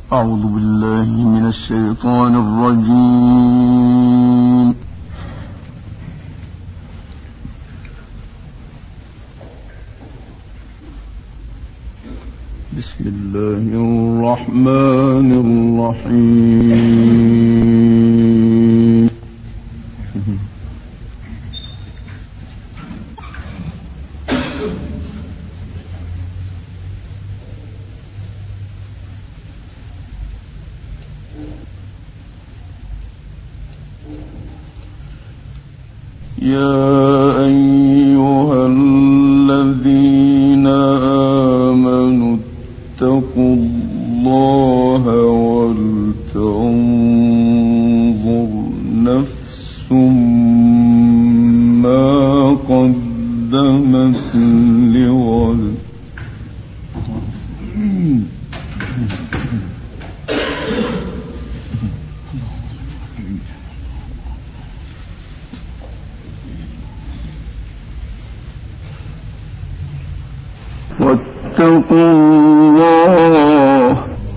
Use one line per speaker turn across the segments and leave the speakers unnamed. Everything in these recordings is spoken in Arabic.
أعوذ بالله من الشيطان الرجيم. بسم الله الرحمن الرحيم. يا أيها الذين آمنوا اتقوا الله ولتنظر نفس ما قدمت لغد واتقوا الله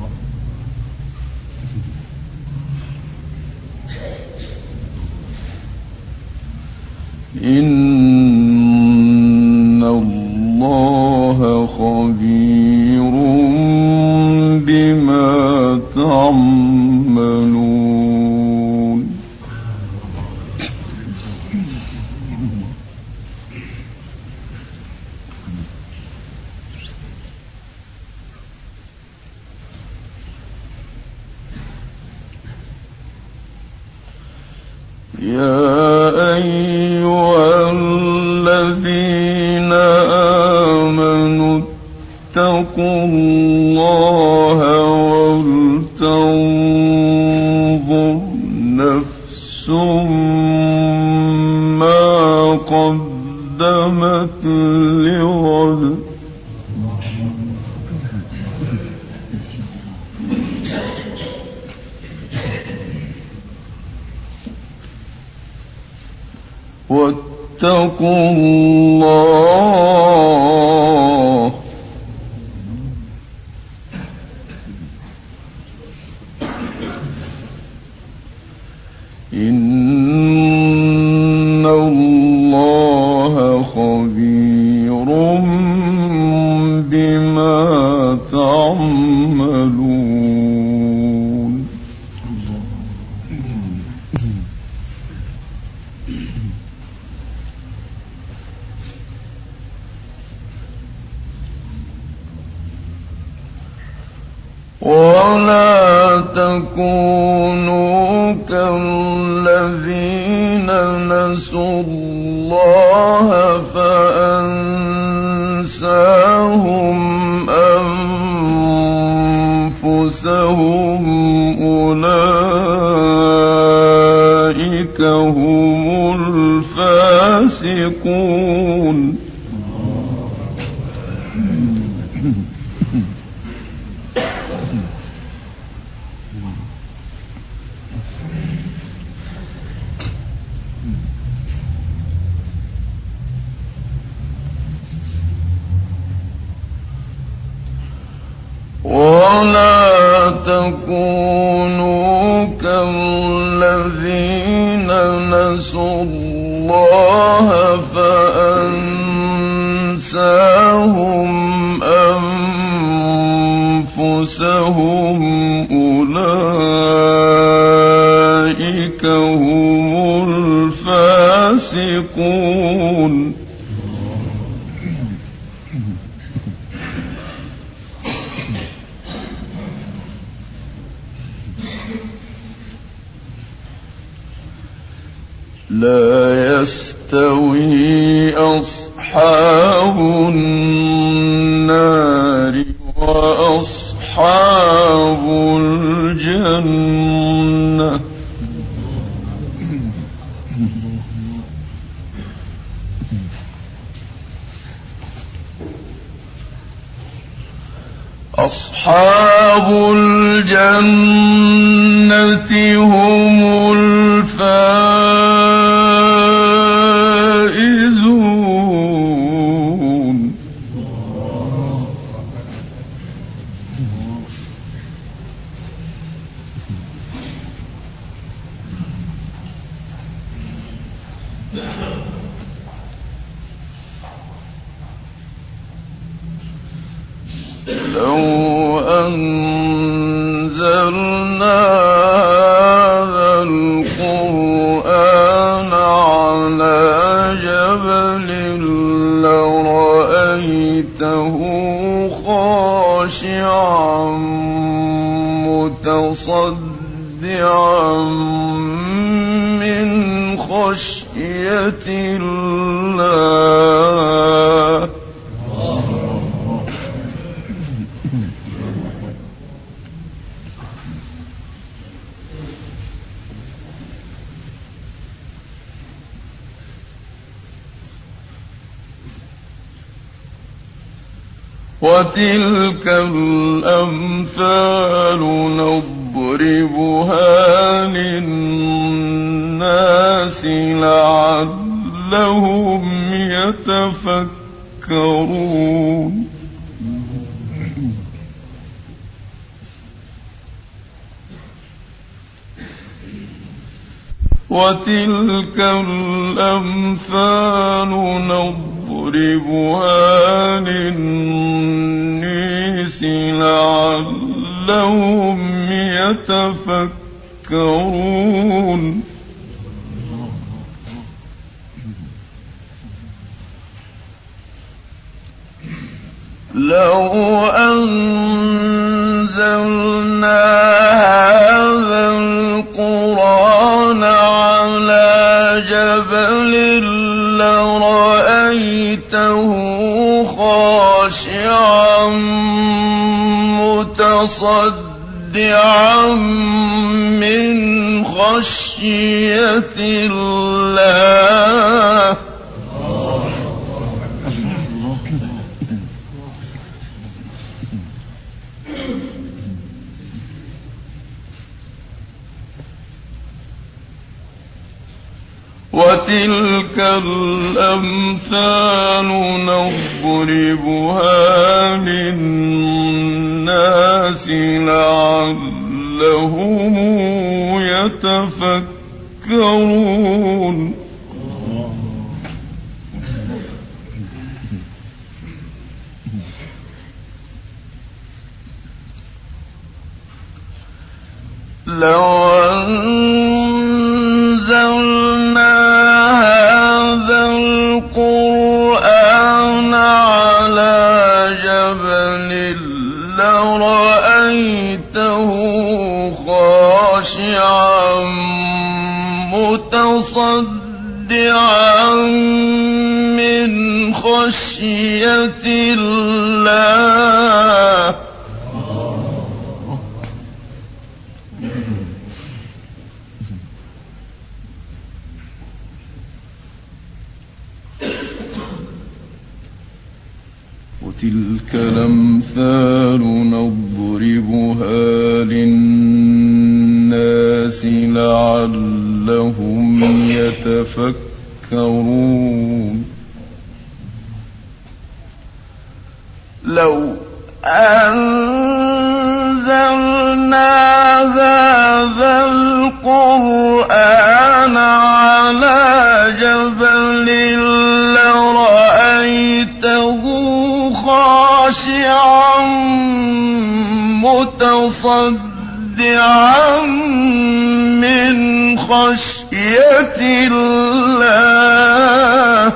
إن الله خبير بما تعملون. يا أيها الذين آمنوا اتقوا الله ولتنظر نفس ما قدمت لغد واتقوا الله إن الله خبير بما تعملون. ولا تكونوا كالذين نسوا الله فأنساهم أنفسهم أولئك هم الفاسقون. ولا تكونوا كالذين نسوا الله فأنساهم أنفسهم أولئك هم الفاسقون. لا يستوي أصحاب النار وأصحاب الجنة أصحاب الجنة هم الفائزون. أنزلنا هذا القرآن على جبل لرأيته خاشعا متصدعا من خشية الله. وتلك الأمثال نضربها للناس لعلهم يتفكرون. وتلك الأمثال نضربها للناس لعلهم يتفكرون. لو أنزلنا هذا القرآن على جبل لرأيته خاشعا متصدعا من خشية الله. وتلك الأمثال نضربها للناس لعلهم يتفكرون. لو أنزلنا هذا القرآن على جبل لرأيته خاشعا متصدعا من خشية الله. وتلك الأمثال نضربها للناس لعلهم يتفكرون. لو أنزلنا هذا القرآن على جبل لرأيته خاشعا متصدعا من خشية الله.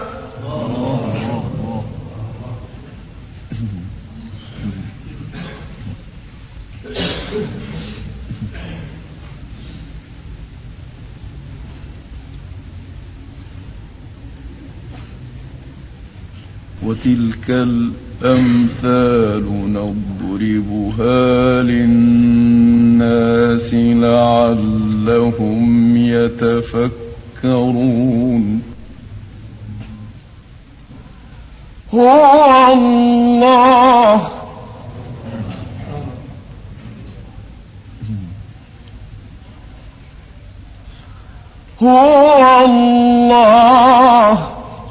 وتلك الأمثال نضربها للناس لعلهم يتفكرون. هو الله هو الله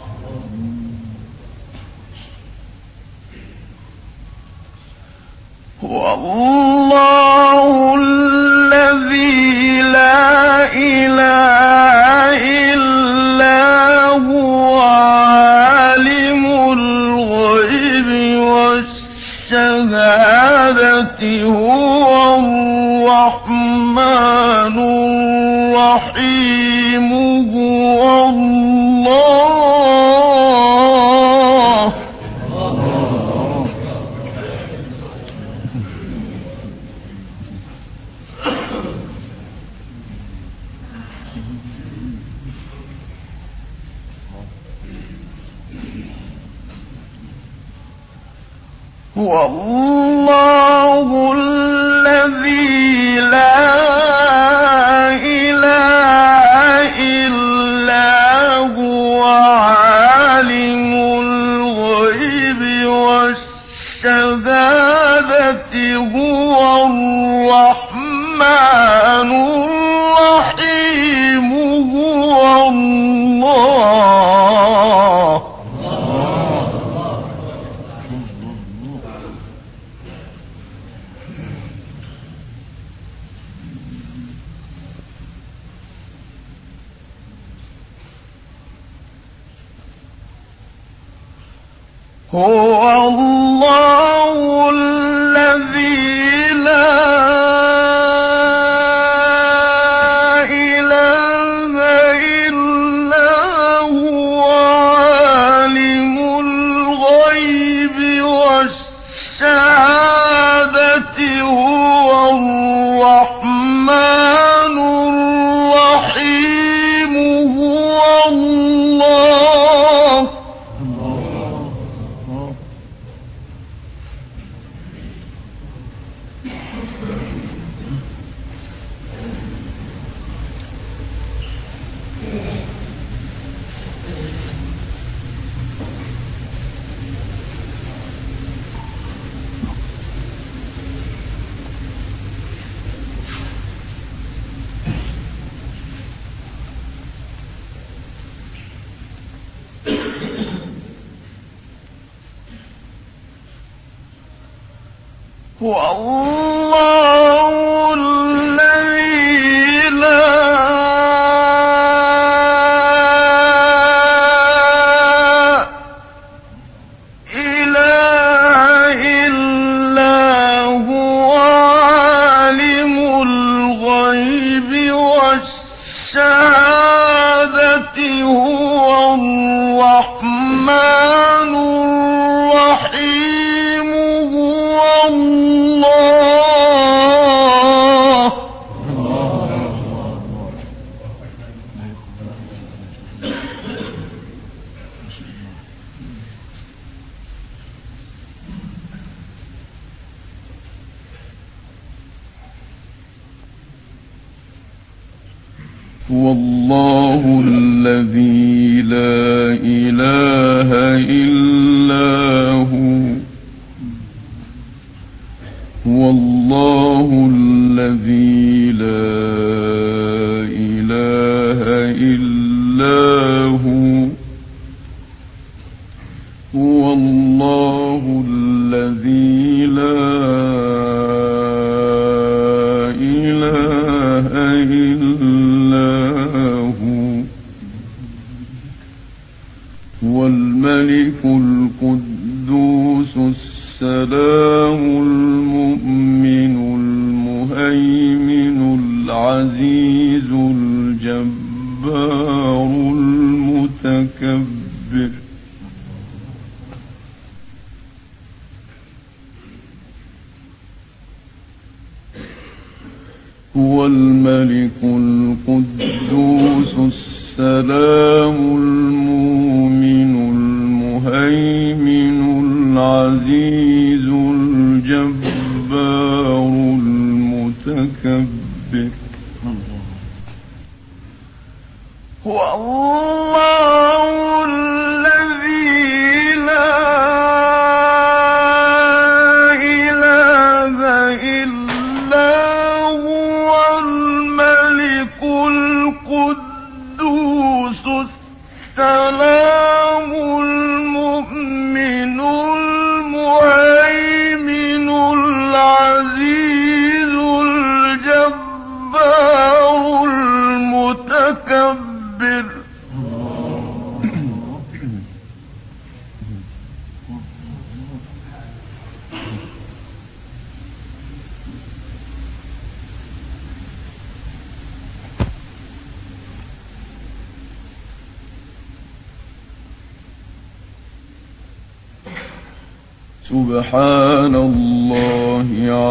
هو الله الذي لا إله إلا هو عالم الغيب والشهادة هو الرحمن الرحيم هو الله. هو الله الذي لا إله إلا هو عالم الغيب والشهادة هو الرحمن الرحيم هو الله. هو الله الذي لا إله إلا هو عالم الغيب والشهادة هو الرحمن الرحيم هو الله. هو الله الذي لا إله إلا هو عالم الغيب والشهادة هو الرحمن الرحيم هو الله. هو الله الذي لا إله إلا هو. هو الله الذي لا إله إلا هو. هو الله الذي لا إله إلا هو. هو الملك القدوس السلام المؤمن المهيمن العزيز الجبار المتكبر. هو الملك القدوس السلام المؤمن المهيمن العزيز الجبار المتكبر. هو الله الذي لا إله إلا هو الملك القدوس السلام المؤمن المهيمن العزيز الجبار المتكبر. سبحان الله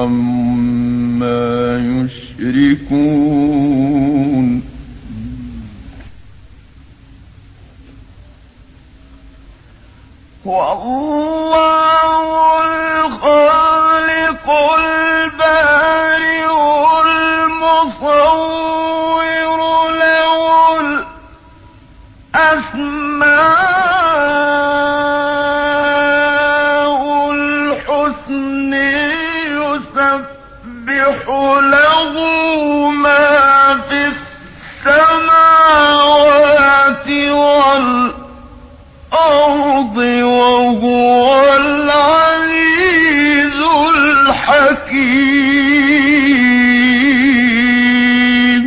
عما يشركون والله الخالق البارئ المصور له الأسماء الحسنى يسبح له ما في السماوات والأرض وهو العزيز الحكيم.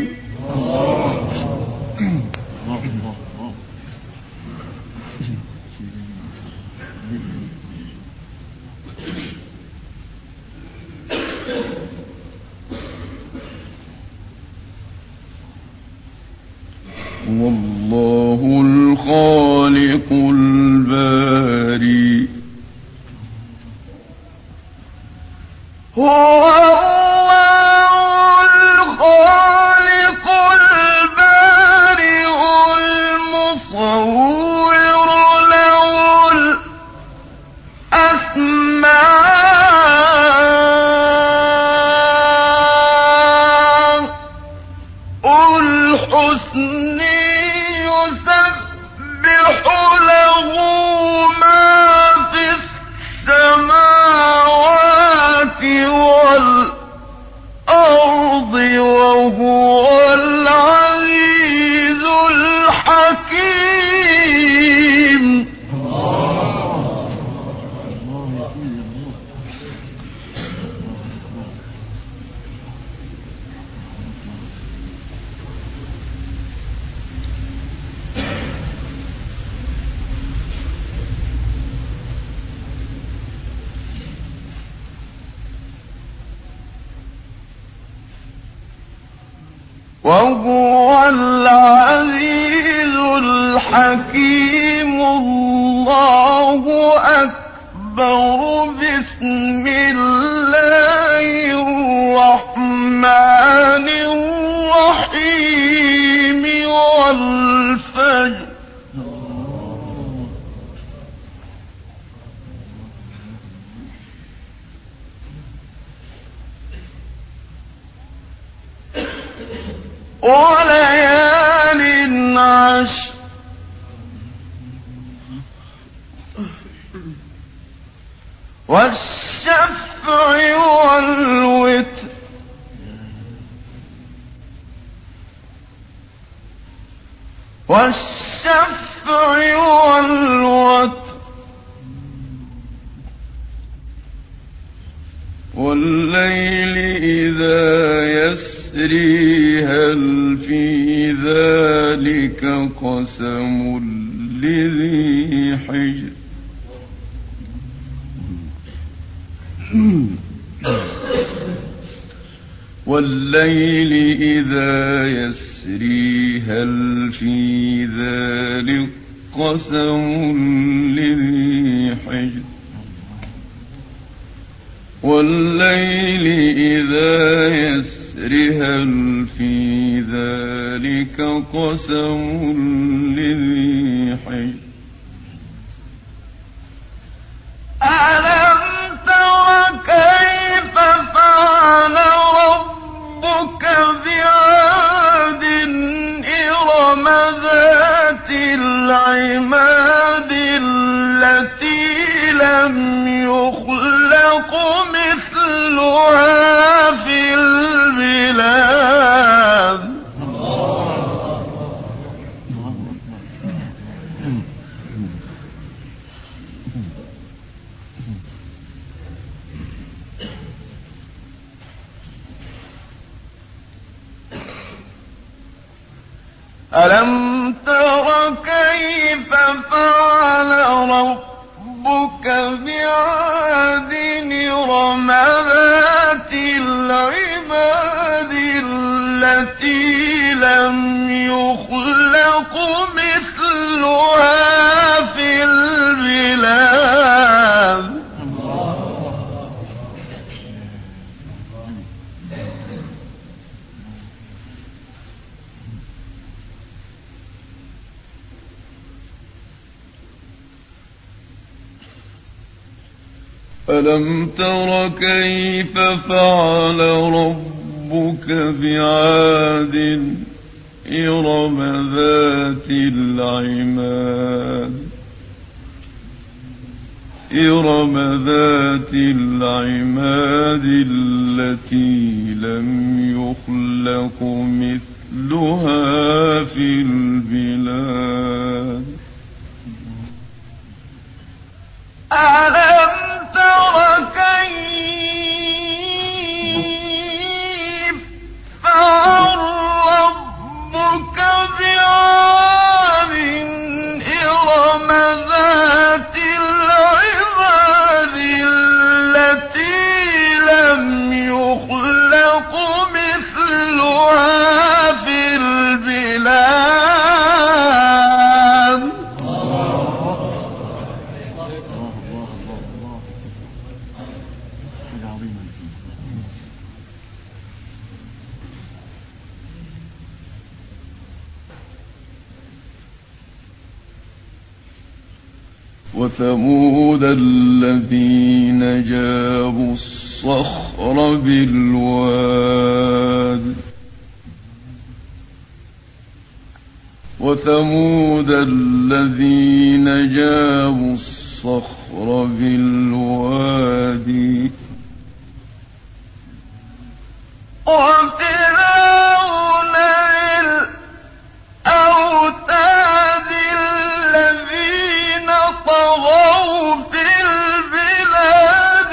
والله الخالق البارئ هو الله الخالق البارئ المصور له الأسماء الحسنى يسبح له ما في السماوات والأرض وهو العزيز الحكيم. وهو العزيز الحكيم. الله أكبر. بسم الله الرحمن الرحيم. والفجر وليال عشر والشفع والوتر والشفع والوتر والليل إذا يسري هل في ذلك قسم لذي حجر. والليل إذا يسري هل في ذلك قسم لذي حجر. والليل إذا يسري هل في ذلك قسم لذي حجر. ألم تر كيف فعل ربك بعاد إرم ذات العماد التي لم يخلق مثلها في البلاد. ألم تر كيف فعل ربك بعاد إرم ذات العماد التي لم يخلق مثلها في البلاد. ألم تر كيف فعل ربك بعاد إرم ذات العماد التي لم يخلق مثلها في البلاد ألم تر كيف فعل ربك بعاد إرم ذات العماد التي لم يخلق مثلها في البلاد وثمود الذين جابوا الصخر بالواد وفرعون الأوتاد الذين طغوا في البلاد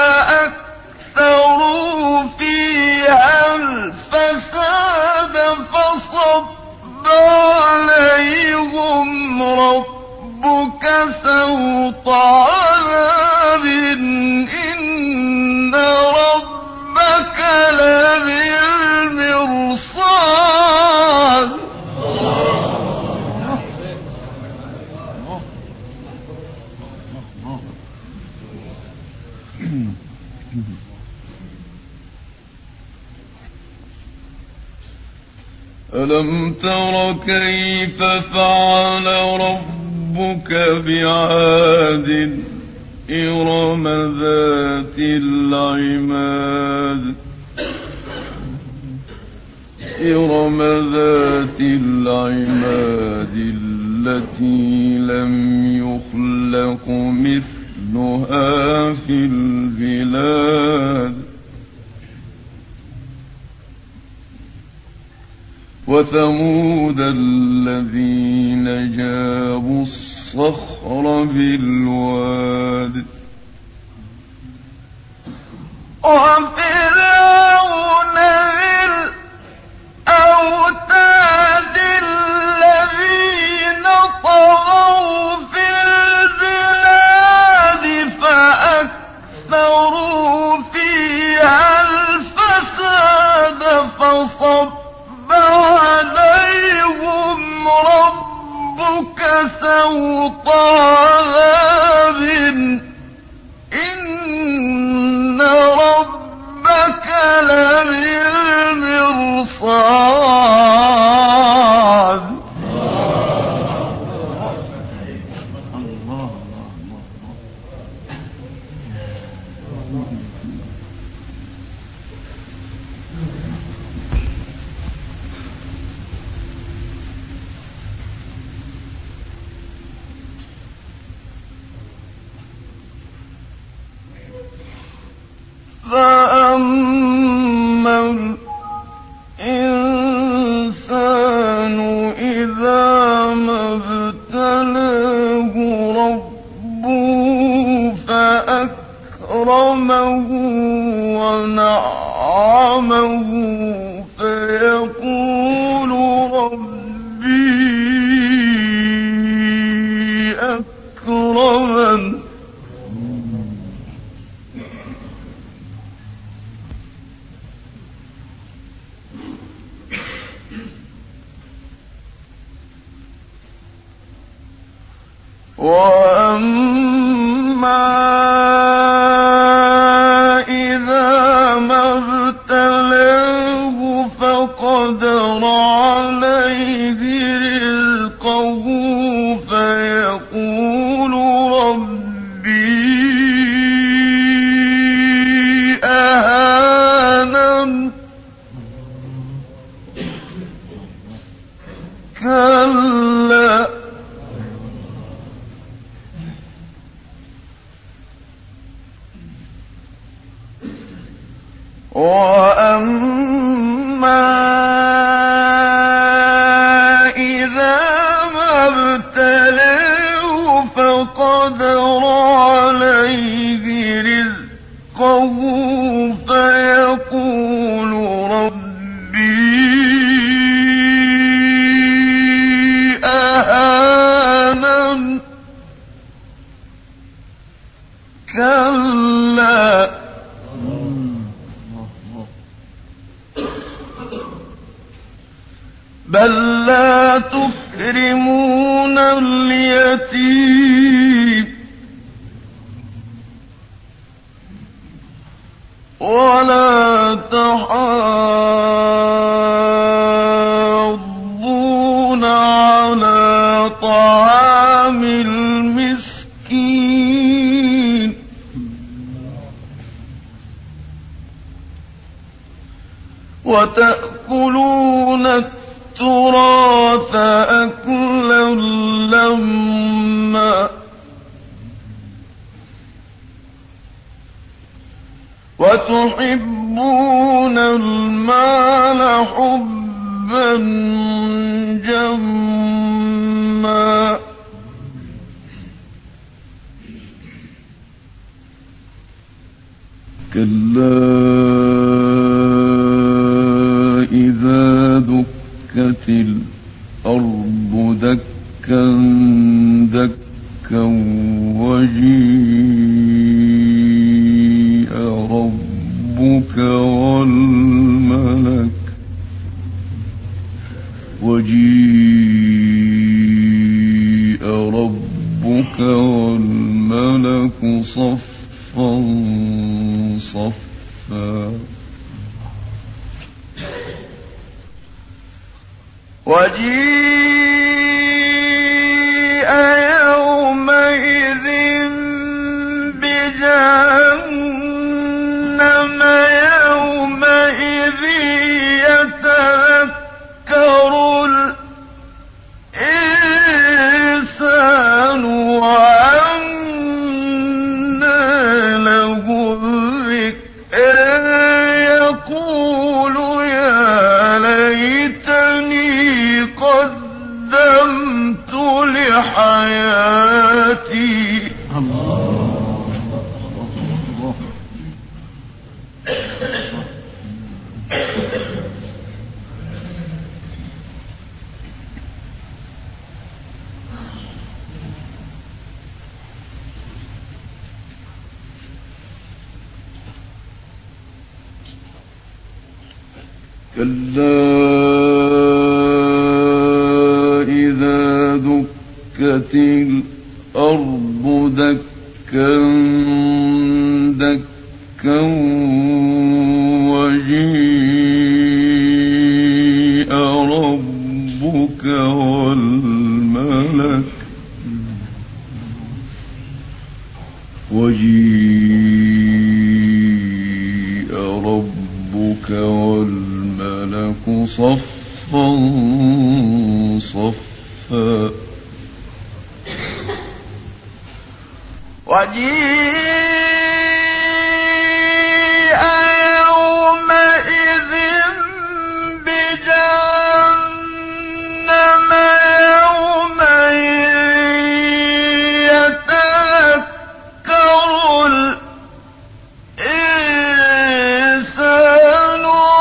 فأكثروا فيها الفساد فصب عليهم ربك سوط عذاب إن ربك لبالمرصاد ألم تر كيف فعل ربك بعاد إرم ذات العماد التي لم يخلق مثلها في البلاد وثمود الذين جابوا الصخر بالواد وفرعون الأوتاد الذين طغوا في البلاد فأكثروا فيها الفساد فصب عليهم ربك سوط عذاب إن ربك لبالمرصاد فأما الإنسان إذا ما ابتلاه ربه فأكرمه ونعمه فيقول ربي أكرمن وأما إذا ما ابتلاه فقدر عليه رزقه فيقول ربي بل لا تكرمون اليتيم ولا تحاضون على طعام المسكين وتأكلون التراث أكلا لما وتحبون المال حبا جما كلا إذا دكت الأرض دكا دكا وجيء ربك والملك صفا صفا وجيء يومئذ بجهنم يومئذ يتذكر الإنسان وأنى له الذكر يقول يا ليتني قدمت لحياتي كلا إذا دكت الأرض دكا دكا وجيء ربك والملك صفا صفا وجيء يومئذ بجهنم يومئذ يتذكر الإنسان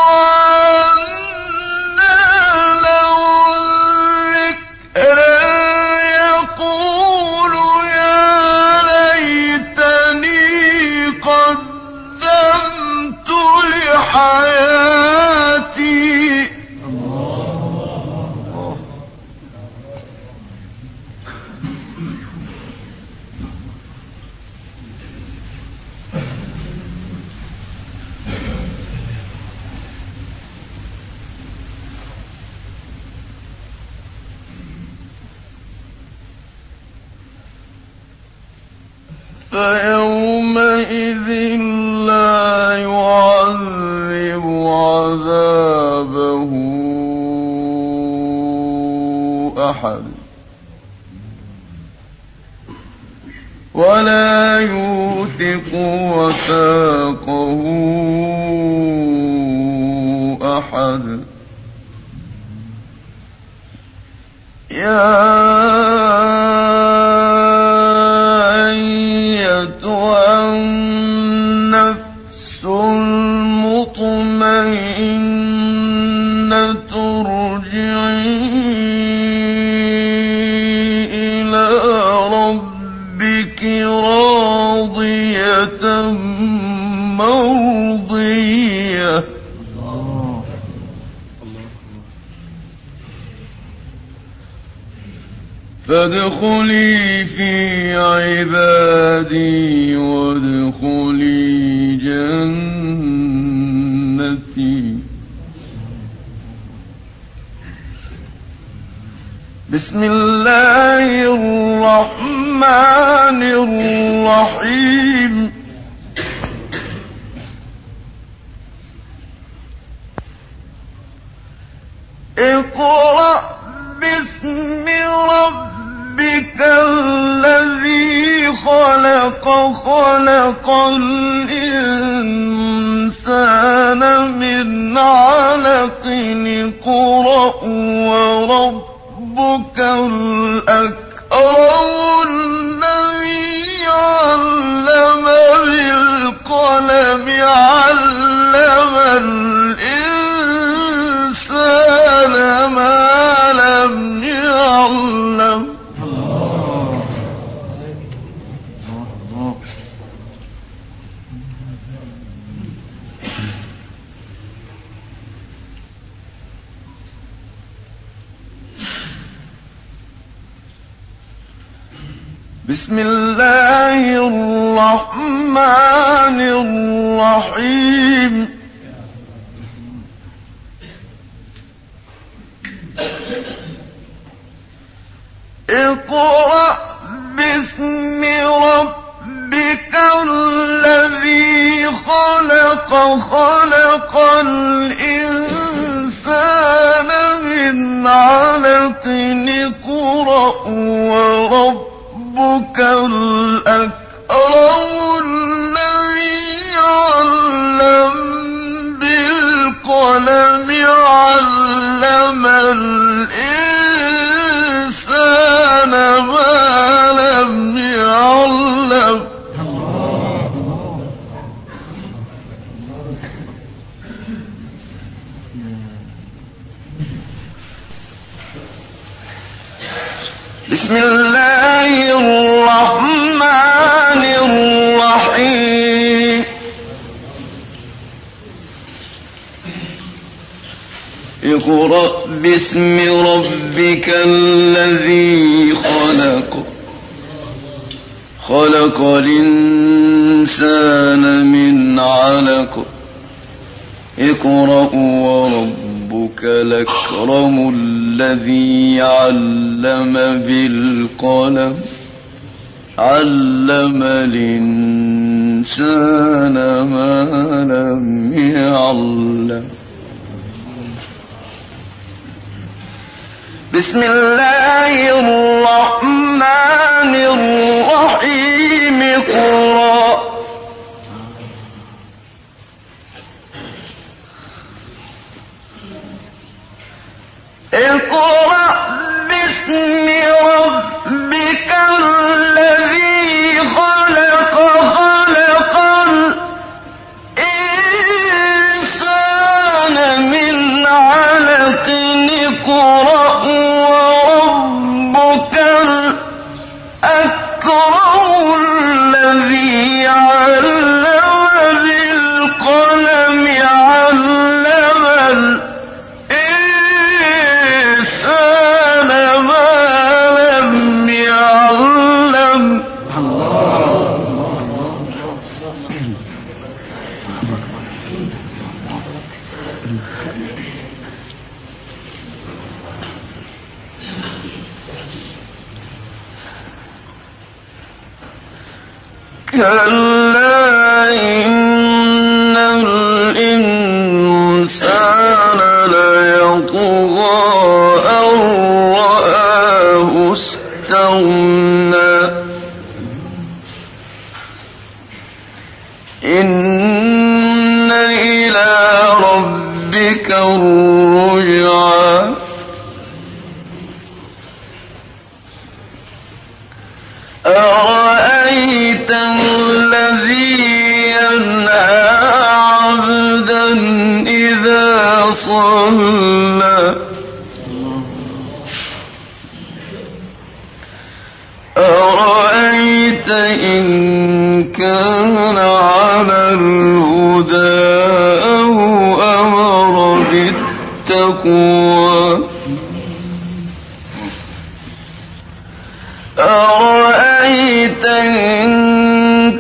حياتي فيومئذ لا يعذب عذابه أحد ولا يوثق وثاقه أحد يا أيتها النفس المطمئنة ارجعي إلى ربك راضية مرضية فادخلي في عبادي وادخلي جنتي. بسم الله الرحمن الرحيم. اقرأ باسم ربك الذي خلق خلق الإنسان من علق اقرأ وربك الأكرم الذي علم بالقلم علم الإنسان ما لم يعلم. بسم الله الرحمن الرحيم. اقرأ باسم ربك الذي خلق خلق الإنسان من علق اقرأ وربك الأكرم الذي علم بالقلم علم الإنسان ما لم يعلم. بسم الله الرحمن الرحيم. اقرأ باسم ربك الذي خلق خلق الإنسان من علق اقرأ وربك الأكرم الذي علم بالقلم علم الإنسان ما لم يعلم. بسم الله الرحمن الرحيم. اقرأ باسم ربك الذي خلق خلق الإنسان من علق اقرأ وربك الأكرم الذي علم بالقلم علم الإنسان ما لم يعلم. كلا إن الإنسان ليطغى أن رآه استغنى إن إلى ربك الرجعى أرأيت الذي ينهى عبدا إذا صلى أرأيت إن كان على الهدى أو أمر بالتقوى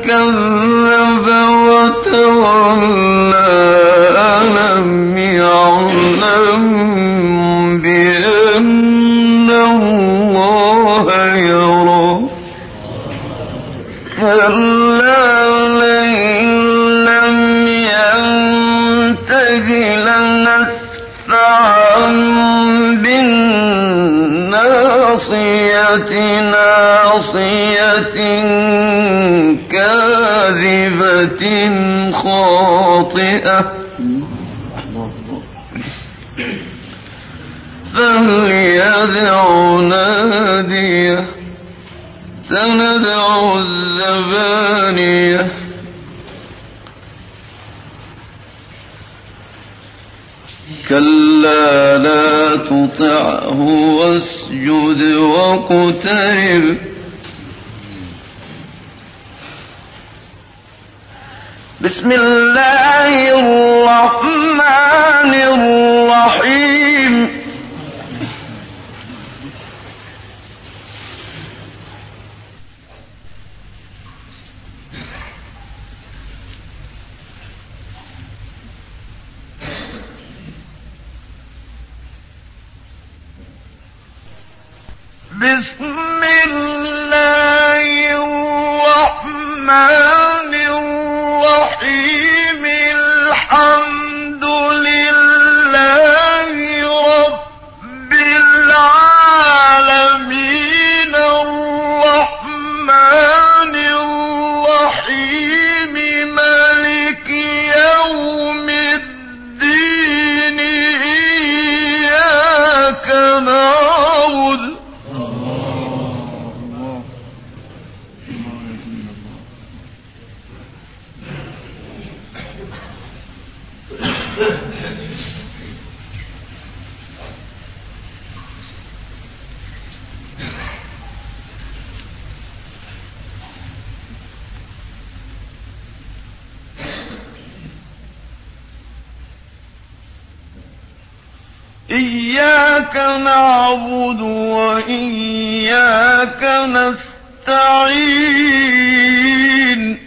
كذب وتولى ألم يعلم بأن الله يرى كلا لئن لم ينته لنسفعا بالناصية ناصية كاذبة خاطئة فليدع ناديه سندع الزبانية كلا لا تطعه واسجد واقترب بسم الله الرحمن الرحيم بسم الله الرحمن الرحيم الحمد لله رب العالمين الرحمن الرحيم مالك يوم الدين إياك نعبد إياك نعبد وإياك نستعين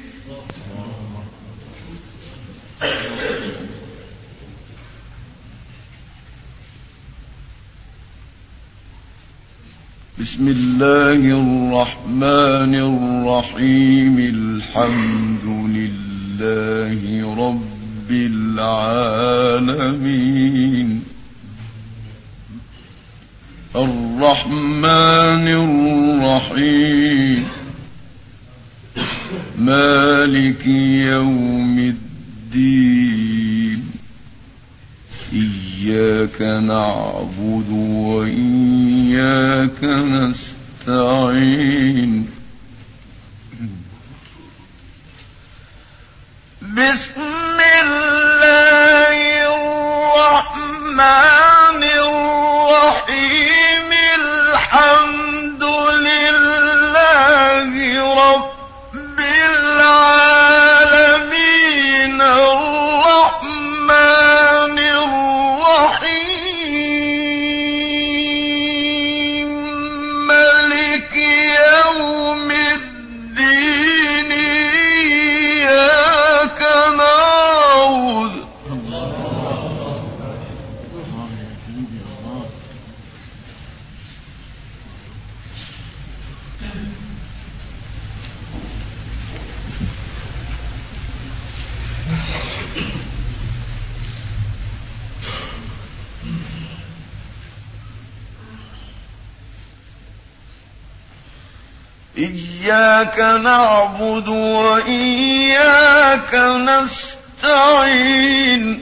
بسم الله الرحمن الرحيم الحمد لله رب العالمين الرحمن الرحيم مالك يوم الدين إياك نعبد وإياك نستعين بسم الله الرحمن الرحيم الحمد لله رب العالمين الرحمن الرحيم مالك يوم الدين إياك نعبد إياك نعبد وإياك نستعين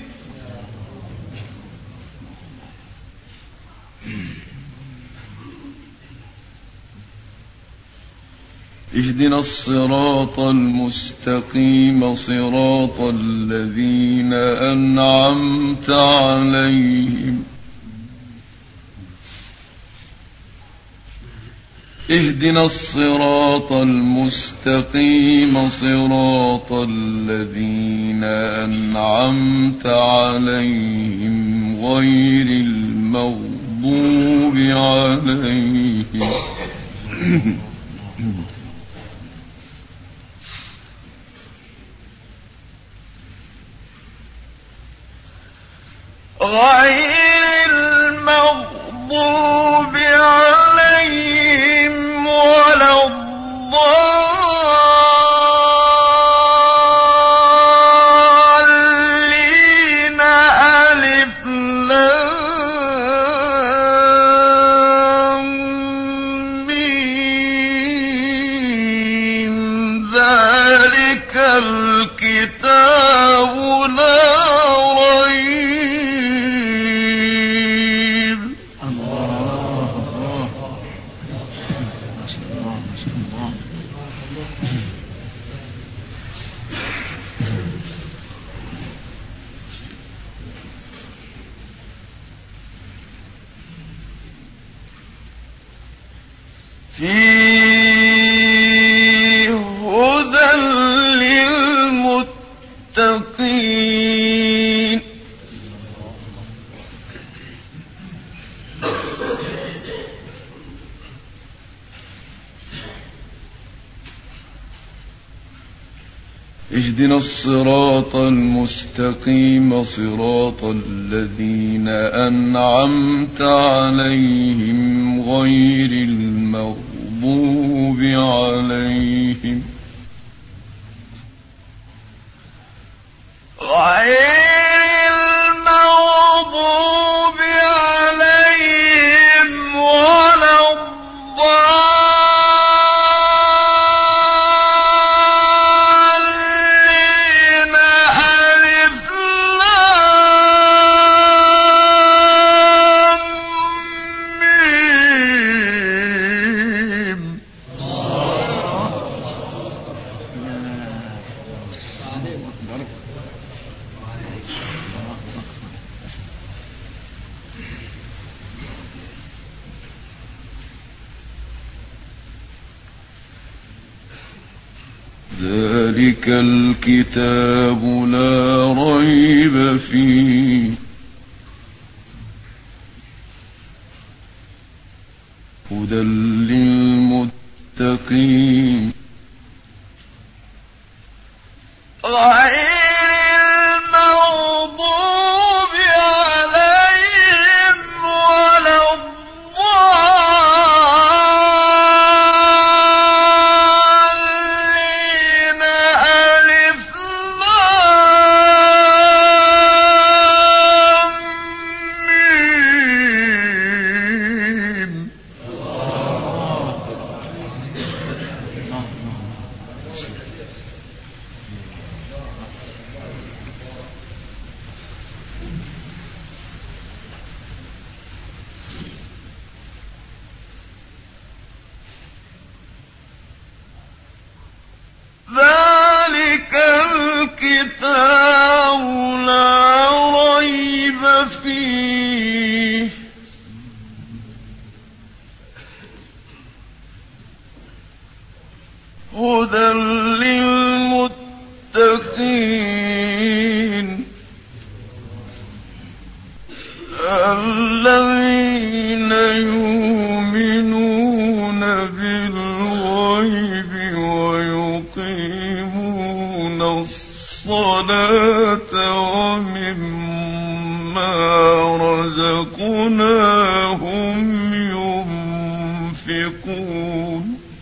اهدنا الصراط المستقيم صراط الذين أنعمت عليهم اهدنا الصراط المستقيم صراط الذين أنعمت عليهم غير المغضوب عليهم غير المغضوب عليهم ولا الضالين ألف لام ميم ذلك الكتاب لا ريب. فيه هدى للمتقين. اهدنا الصراط المستقيم صراط الذين أنعمت عليهم غير المغضوب عليهم ولا الضالين ألف لام ميم. ذلك الكتاب لا ريب فيه هدى للمتقين. غير المغضوب عليهم ولا الضالين ألف لام ميم. ذلك الكتاب لا ريب فيه هدى للمتقين الذين يؤمنون بالغيب ويقيمون الصلاة ومما رزقناهم ينفقون.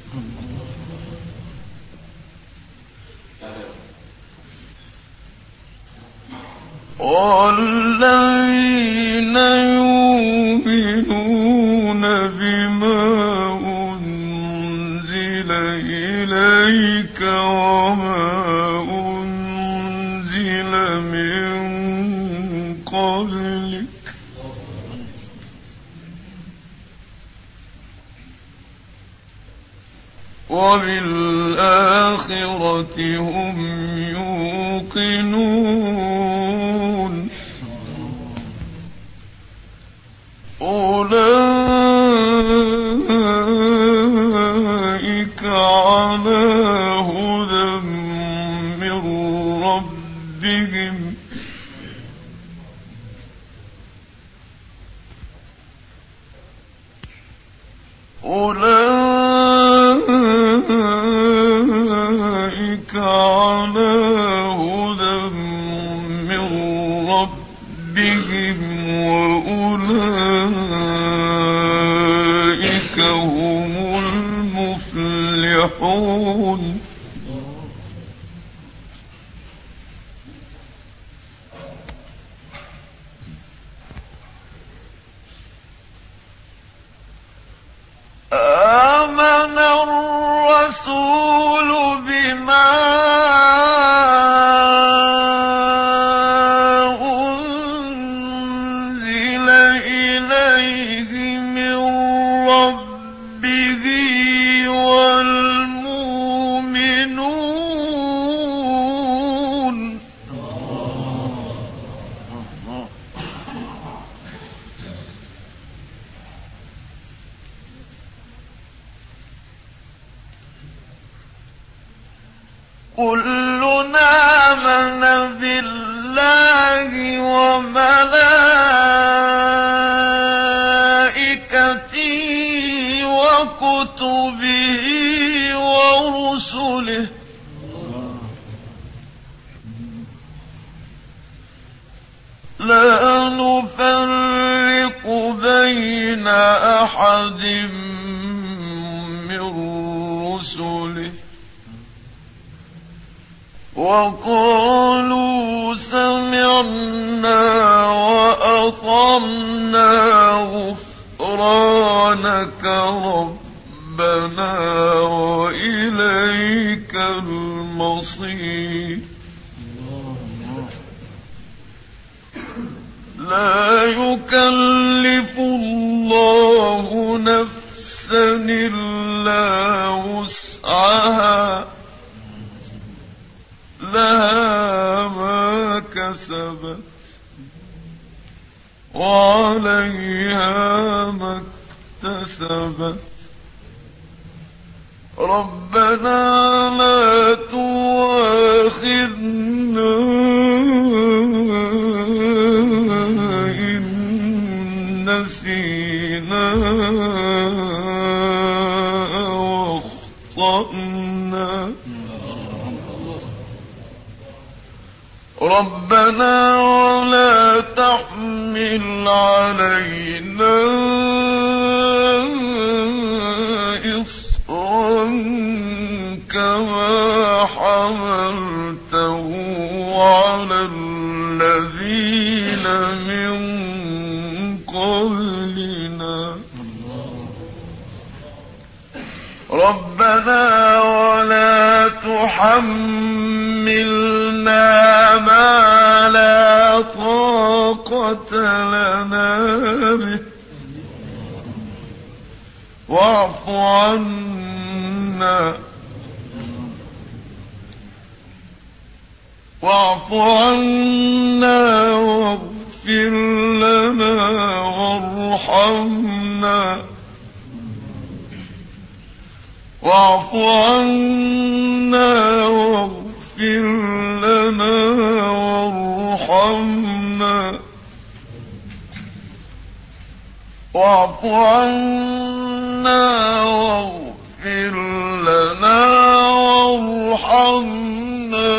والذين يؤمنون بما أنزل إليك وما أنزل من قبلك وبالآخرة هم يوقنون. أولئك على هدى من ربهم أولئك على هدى من ربهم وأولئك هم المفلحون آمن الرسول بما أنزل إليه من ربه والمؤمنون كلنا آمن بالله وملائكته وكتبه ورسله لا نفرق بين أحد من رسله وقالوا سمعنا وأطعنا غفرانك ربنا وإليك المصير لا يكلف الله نفسا إلا وسعها لها ما كسبت وعليها ما اكتسبت ربنا لا تؤاخذنا إن نسينا واخطأنا ربنا ولا تحمل علينا إصرا كما حملته على الذين من قبلنا ربنا ولا تحملنا ما لا طاقة لنا به واعف عنا واغفر لنا وارحمنا واعف عنا واغفر لنا وارحمنا واعف عنا واغفر لنا وارحمنا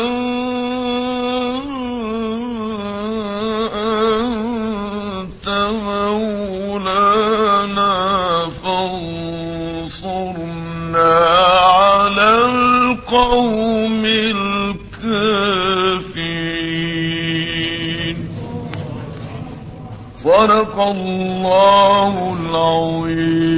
أنت مولانا فانصرنا على القوم الكافرين. صدق الله العظيم.